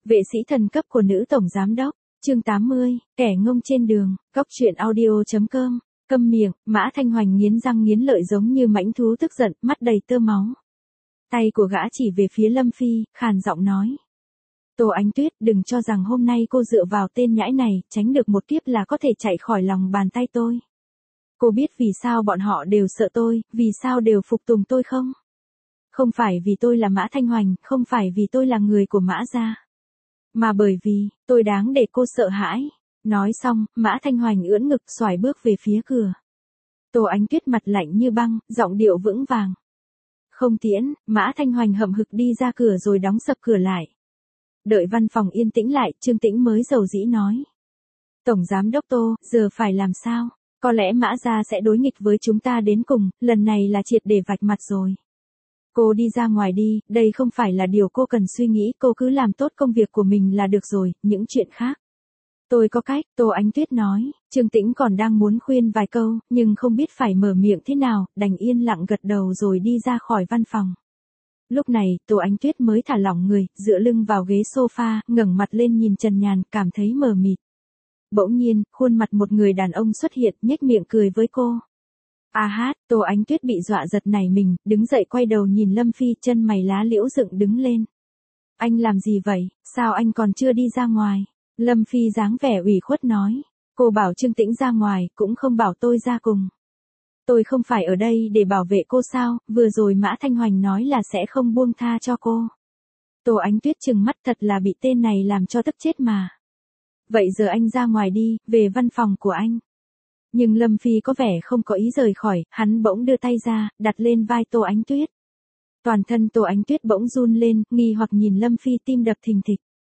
Vệ sĩ thần cấp của nữ tổng giám đốc, chương 80, kẻ ngông trên đường, góc truyện audio.com, câm miệng, Mã Thanh Hoành nghiến răng nghiến lợi giống như mãnh thú tức giận, mắt đầy tơ máu. Tay của gã chỉ về phía Lâm Phi, khàn giọng nói. Tô Ánh Tuyết, đừng cho rằng hôm nay cô dựa vào tên nhãi này, tránh được một kiếp là có thể chạy khỏi lòng bàn tay tôi. Cô biết vì sao bọn họ đều sợ tôi, vì sao đều phục tùng tôi không? Không phải vì tôi là Mã Thanh Hoành, không phải vì tôi là người của Mã gia. Mà bởi vì, tôi đáng để cô sợ hãi. Nói xong, Mã Thanh Hoành ưỡn ngực xoài bước về phía cửa. Tô Ánh Tuyết mặt lạnh như băng, giọng điệu vững vàng. Không tiễn, Mã Thanh Hoành hậm hực đi ra cửa rồi đóng sập cửa lại. Đợi văn phòng yên tĩnh lại, Trương Tĩnh mới dầu dĩ nói. Tổng giám đốc Tô, giờ phải làm sao? Có lẽ Mã gia sẽ đối nghịch với chúng ta đến cùng, lần này là triệt để vạch mặt rồi. Cô đi ra ngoài đi, đây không phải là điều cô cần suy nghĩ, cô cứ làm tốt công việc của mình là được rồi, những chuyện khác. Tôi có cách, Tô Ánh Tuyết nói, Trương Tĩnh còn đang muốn khuyên vài câu, nhưng không biết phải mở miệng thế nào, đành yên lặng gật đầu rồi đi ra khỏi văn phòng. Lúc này, Tô Ánh Tuyết mới thả lỏng người, dựa lưng vào ghế sofa, ngẩng mặt lên nhìn trần nhàn, cảm thấy mờ mịt. Bỗng nhiên, khuôn mặt một người đàn ông xuất hiện, nhếch miệng cười với cô. A hát, Tô Ánh Tuyết bị dọa giật nảy mình, đứng dậy quay đầu nhìn Lâm Phi, chân mày lá liễu dựng đứng lên. Anh làm gì vậy, sao anh còn chưa đi ra ngoài? Lâm Phi dáng vẻ ủy khuất nói. Cô bảo Trương Tĩnh ra ngoài, cũng không bảo tôi ra cùng. Tôi không phải ở đây để bảo vệ cô sao, vừa rồi Mã Thanh Hoành nói là sẽ không buông tha cho cô. Tô Ánh Tuyết trừng mắt, thật là bị tên này làm cho tức chết mà. Vậy giờ anh ra ngoài đi, về văn phòng của anh. Nhưng Lâm Phi có vẻ không có ý rời khỏi, hắn bỗng đưa tay ra, đặt lên vai Tô Ánh Tuyết. Toàn thân Tô Ánh Tuyết bỗng run lên, nghi hoặc nhìn Lâm Phi, tim đập thình thịch.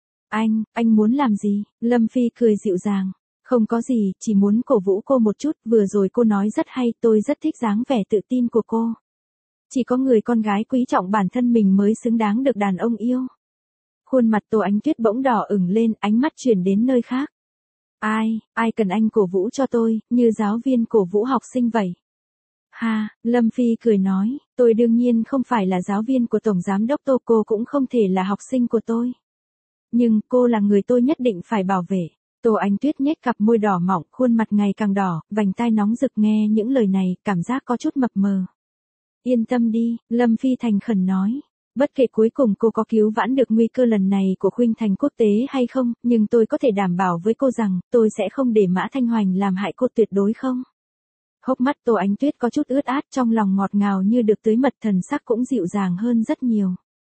Anh muốn làm gì? Lâm Phi cười dịu dàng. Không có gì, chỉ muốn cổ vũ cô một chút, vừa rồi cô nói rất hay, tôi rất thích dáng vẻ tự tin của cô. Chỉ có người con gái quý trọng bản thân mình mới xứng đáng được đàn ông yêu. Khuôn mặt Tô Ánh Tuyết bỗng đỏ ửng lên, ánh mắt chuyển đến nơi khác. Ai cần anh cổ vũ cho tôi, như giáo viên cổ vũ học sinh vậy. Ha, Lâm Phi cười nói, tôi đương nhiên không phải là giáo viên của Tổng Giám đốc Tô, cô cũng không thể là học sinh của tôi. Nhưng, cô là người tôi nhất định phải bảo vệ. Tô Ánh Tuyết nhếch cặp môi đỏ mỏng, khuôn mặt ngày càng đỏ, vành tai nóng rực, nghe những lời này, cảm giác có chút mập mờ. Yên tâm đi, Lâm Phi thành khẩn nói. Bất kể cuối cùng cô có cứu vãn được nguy cơ lần này của Khuynh Thành Quốc tế hay không, nhưng tôi có thể đảm bảo với cô rằng, tôi sẽ không để Mã Thanh Hoành làm hại cô, tuyệt đối không. Hốc mắt Tô Ánh Tuyết có chút ướt át, trong lòng ngọt ngào như được tưới mật, thần sắc cũng dịu dàng hơn rất nhiều.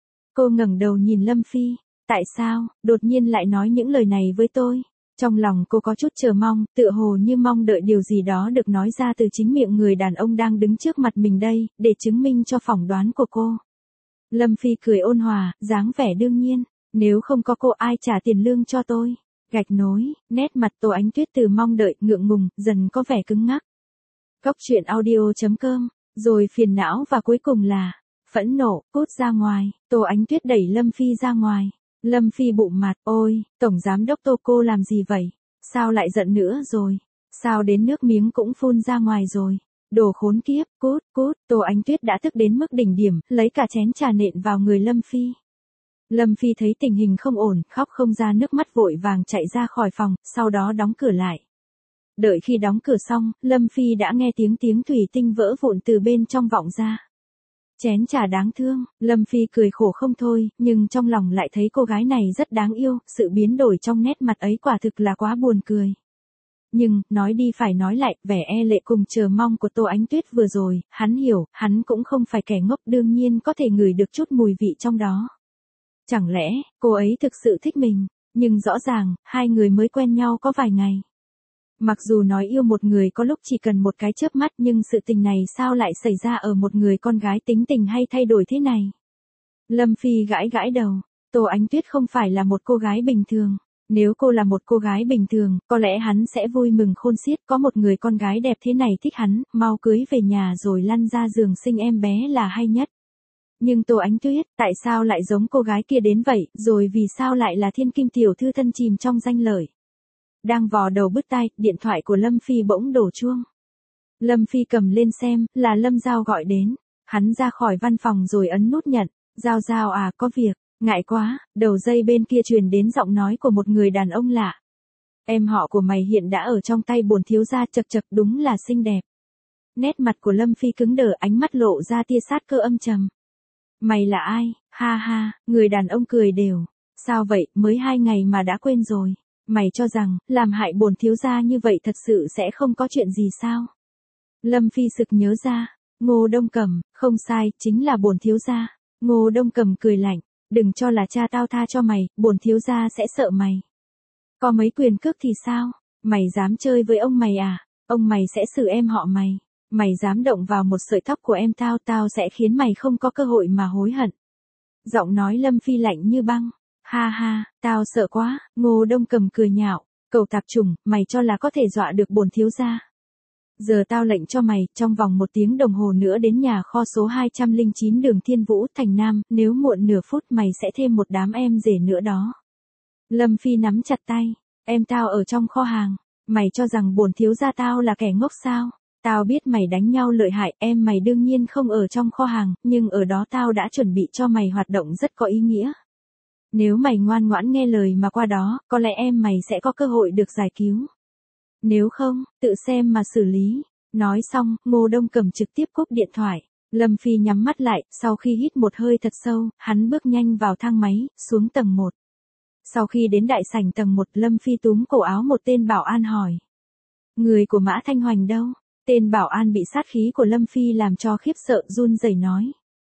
Cô ngẩng đầu nhìn Lâm Phi, tại sao, đột nhiên lại nói những lời này với tôi? Trong lòng cô có chút chờ mong, tựa hồ như mong đợi điều gì đó được nói ra từ chính miệng người đàn ông đang đứng trước mặt mình đây, để chứng minh cho phỏng đoán của cô. Lâm Phi cười ôn hòa, dáng vẻ đương nhiên, nếu không có cô ai trả tiền lương cho tôi. Gạch nối, nét mặt Tô Ánh Tuyết từ mong đợi, ngượng ngùng, dần có vẻ cứng ngắc. Góc truyện audio.com, rồi phiền não và cuối cùng là phẫn nộ, cút ra ngoài. Tô Ánh Tuyết đẩy Lâm Phi ra ngoài. Lâm Phi bụng mặt, ôi, Tổng Giám đốc Tô, cô làm gì vậy? Sao lại giận nữa rồi? Sao đến nước miếng cũng phun ra ngoài rồi? Đồ khốn kiếp, cút, Tô Ánh Tuyết đã tức đến mức đỉnh điểm, lấy cả chén trà nện vào người Lâm Phi. Lâm Phi thấy tình hình không ổn, khóc không ra nước mắt, vội vàng chạy ra khỏi phòng, sau đó đóng cửa lại. Đợi khi đóng cửa xong, Lâm Phi đã nghe tiếng thủy tinh vỡ vụn từ bên trong vọng ra. Chén trà đáng thương, Lâm Phi cười khổ không thôi, nhưng trong lòng lại thấy cô gái này rất đáng yêu, sự biến đổi trong nét mặt ấy quả thực là quá buồn cười. Nhưng, nói đi phải nói lại, vẻ e lệ cùng chờ mong của Tô Ánh Tuyết vừa rồi, hắn hiểu, hắn cũng không phải kẻ ngốc, đương nhiên có thể ngửi được chút mùi vị trong đó. Chẳng lẽ, cô ấy thực sự thích mình, nhưng rõ ràng, hai người mới quen nhau có vài ngày. Mặc dù nói yêu một người có lúc chỉ cần một cái chớp mắt, nhưng sự tình này sao lại xảy ra ở một người con gái tính tình hay thay đổi thế này? Lâm Phi gãi đầu, Tô Ánh Tuyết không phải là một cô gái bình thường. Nếu cô là một cô gái bình thường, có lẽ hắn sẽ vui mừng khôn xiết, có một người con gái đẹp thế này thích hắn, mau cưới về nhà rồi lăn ra giường sinh em bé là hay nhất. Nhưng Tô Ánh Tuyết, tại sao lại giống cô gái kia đến vậy, rồi vì sao lại là thiên kim tiểu thư thân chìm trong danh lợi? Đang vò đầu bứt tai, điện thoại của Lâm Phi bỗng đổ chuông. Lâm Phi cầm lên xem, là Lâm Giao gọi đến. Hắn ra khỏi văn phòng rồi ấn nút nhận. Giao à, có việc. Ngại quá, đầu dây bên kia truyền đến giọng nói của một người đàn ông lạ. Em họ của mày hiện đã ở trong tay bổn thiếu gia, chật chật, đúng là xinh đẹp. Nét mặt của Lâm Phi cứng đờ, ánh mắt lộ ra tia sát cơ âm trầm. Mày là ai? Ha ha, người đàn ông cười đều. Sao vậy, mới 2 ngày mà đã quên rồi. Mày cho rằng, làm hại bổn thiếu gia như vậy thật sự sẽ không có chuyện gì sao? Lâm Phi sực nhớ ra. Ngô Đông Cẩm, không sai, chính là bổn thiếu gia. Ngô Đông Cẩm cười lạnh. Đừng cho là cha tao tha cho mày, bổn thiếu gia sẽ sợ mày. Có mấy quyền cước thì sao? Mày dám chơi với ông mày à? Ông mày sẽ xử em họ mày. Mày dám động vào một sợi tóc của em tao, tao sẽ khiến mày không có cơ hội mà hối hận. Giọng nói Lâm Phi lạnh như băng. Ha ha, tao sợ quá. Ngô Đông Cẩm cười nhạo. Cẩu tạp chủng, mày cho là có thể dọa được bổn thiếu gia. Giờ tao lệnh cho mày, trong vòng 1 tiếng đồng hồ nữa đến nhà kho số 209 đường Thiên Vũ, thành Nam, nếu muộn nửa phút mày sẽ thêm một đám em rể nữa đó. Lâm Phi nắm chặt tay. Em tao ở trong kho hàng. Mày cho rằng bổn thiếu gia tao là kẻ ngốc sao? Tao biết mày đánh nhau lợi hại, em mày đương nhiên không ở trong kho hàng, nhưng ở đó tao đã chuẩn bị cho mày hoạt động rất có ý nghĩa. Nếu mày ngoan ngoãn nghe lời mà qua đó, có lẽ em mày sẽ có cơ hội được giải cứu. Nếu không, tự xem mà xử lý. Nói xong, Ngô Đông Cẩm trực tiếp cúp điện thoại. Lâm Phi nhắm mắt lại, sau khi hít một hơi thật sâu, hắn bước nhanh vào thang máy, xuống tầng 1. Sau khi đến đại sảnh tầng 1, Lâm Phi túm cổ áo một tên bảo an hỏi. Người của Mã Thanh Hoành đâu? Tên bảo an bị sát khí của Lâm Phi làm cho khiếp sợ, run rẩy nói.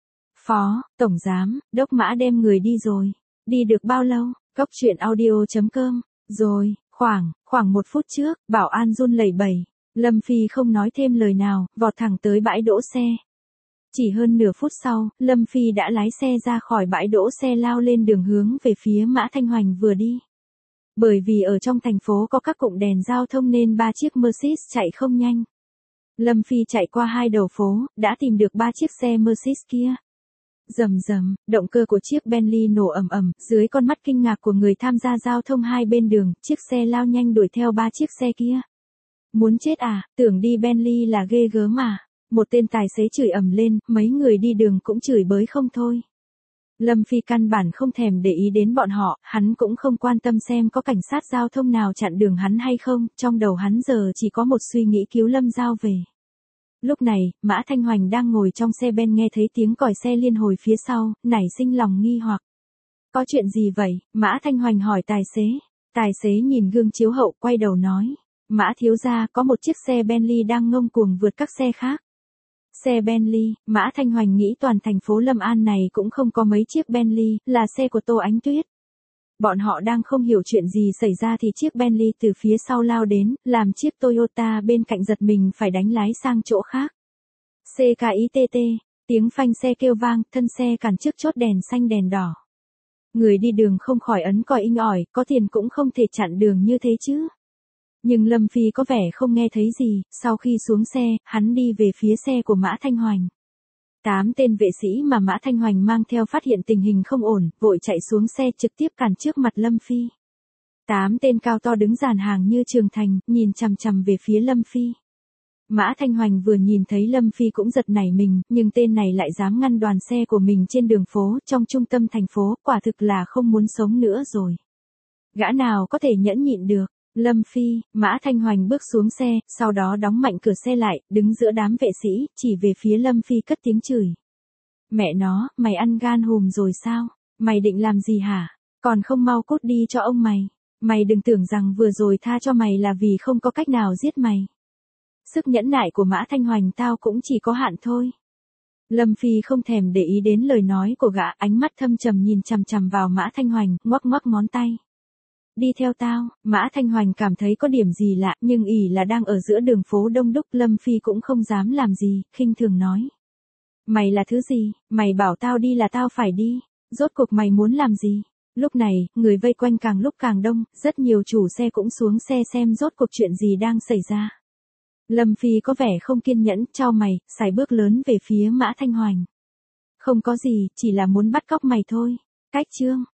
Phó, tổng giám, đốc Mã đem người đi rồi. Đi được bao lâu? Cốc truyện audio.com. Rồi, khoảng 1 phút trước, bảo an run lẩy bẩy. Lâm Phi không nói thêm lời nào, vọt thẳng tới bãi đỗ xe. Chỉ hơn nửa phút sau, Lâm Phi đã lái xe ra khỏi bãi đỗ xe, lao lên đường hướng về phía Mã Thanh Hoành vừa đi. Bởi vì ở trong thành phố có các cụm đèn giao thông nên 3 chiếc Mercedes chạy không nhanh. Lâm Phi chạy qua 2 đầu phố, đã tìm được 3 chiếc xe Mercedes kia. Rầm rầm, động cơ của chiếc Bentley nổ ầm ầm, dưới con mắt kinh ngạc của người tham gia giao thông hai bên đường, chiếc xe lao nhanh đuổi theo 3 chiếc xe kia. Muốn chết à, tưởng đi Bentley là ghê gớm mà. Một tên tài xế chửi ầm lên, mấy người đi đường cũng chửi bới không thôi. Lâm Phi căn bản không thèm để ý đến bọn họ, hắn cũng không quan tâm xem có cảnh sát giao thông nào chặn đường hắn hay không, trong đầu hắn giờ chỉ có một suy nghĩ cứu Lâm Giao về. Lúc này, Mã Thanh Hoành đang ngồi trong xe ben nghe thấy tiếng còi xe liên hồi phía sau, nảy sinh lòng nghi hoặc. Có chuyện gì vậy? Mã Thanh Hoành hỏi tài xế. Tài xế nhìn gương chiếu hậu, quay đầu nói. Mã thiếu gia, có một chiếc xe Bentley đang ngông cuồng vượt các xe khác. Xe Bentley, Mã Thanh Hoành nghĩ toàn thành phố Lâm An này cũng không có mấy chiếc Bentley, là xe của Tô Ánh Tuyết. Bọn họ đang không hiểu chuyện gì xảy ra thì chiếc Bentley từ phía sau lao đến, làm chiếc Toyota bên cạnh giật mình phải đánh lái sang chỗ khác. CKITT, tiếng phanh xe kêu vang, thân xe cản trước chốt đèn xanh đèn đỏ. Người đi đường không khỏi ấn còi inh ỏi, có tiền cũng không thể chặn đường như thế chứ. Nhưng Lâm Phi có vẻ không nghe thấy gì, sau khi xuống xe, hắn đi về phía xe của Mã Thanh Hoành. 8 tên vệ sĩ mà Mã Thanh Hoành mang theo phát hiện tình hình không ổn, vội chạy xuống xe trực tiếp cản trước mặt Lâm Phi. 8 tên cao to đứng dàn hàng như trường thành, nhìn chằm chằm về phía Lâm Phi. Mã Thanh Hoành vừa nhìn thấy Lâm Phi cũng giật nảy mình, nhưng tên này lại dám ngăn đoàn xe của mình trên đường phố, trong trung tâm thành phố, quả thực là không muốn sống nữa rồi. Gã nào có thể nhẫn nhịn được. Lâm Phi, Mã Thanh Hoành bước xuống xe, sau đó đóng mạnh cửa xe lại, đứng giữa đám vệ sĩ, chỉ về phía Lâm Phi cất tiếng chửi. Mẹ nó, mày ăn gan hùm rồi sao? Mày định làm gì hả? Còn không mau cút đi cho ông mày. Mày đừng tưởng rằng vừa rồi tha cho mày là vì không có cách nào giết mày. Sức nhẫn nại của Mã Thanh Hoành tao cũng chỉ có hạn thôi. Lâm Phi không thèm để ý đến lời nói của gã, ánh mắt thâm trầm nhìn chằm chằm vào Mã Thanh Hoành, ngoắc ngoắc ngón tay. Đi theo tao. Mã Thanh Hoành cảm thấy có điểm gì lạ, nhưng ỷ là đang ở giữa đường phố đông đúc, Lâm Phi cũng không dám làm gì, khinh thường nói. Mày là thứ gì? Mày bảo tao đi là tao phải đi. Rốt cuộc mày muốn làm gì? Lúc này, người vây quanh càng lúc càng đông, rất nhiều chủ xe cũng xuống xe xem rốt cuộc chuyện gì đang xảy ra. Lâm Phi có vẻ không kiên nhẫn, chau mày, sải bước lớn về phía Mã Thanh Hoành. Không có gì, chỉ là muốn bắt cóc mày thôi. Cách chương.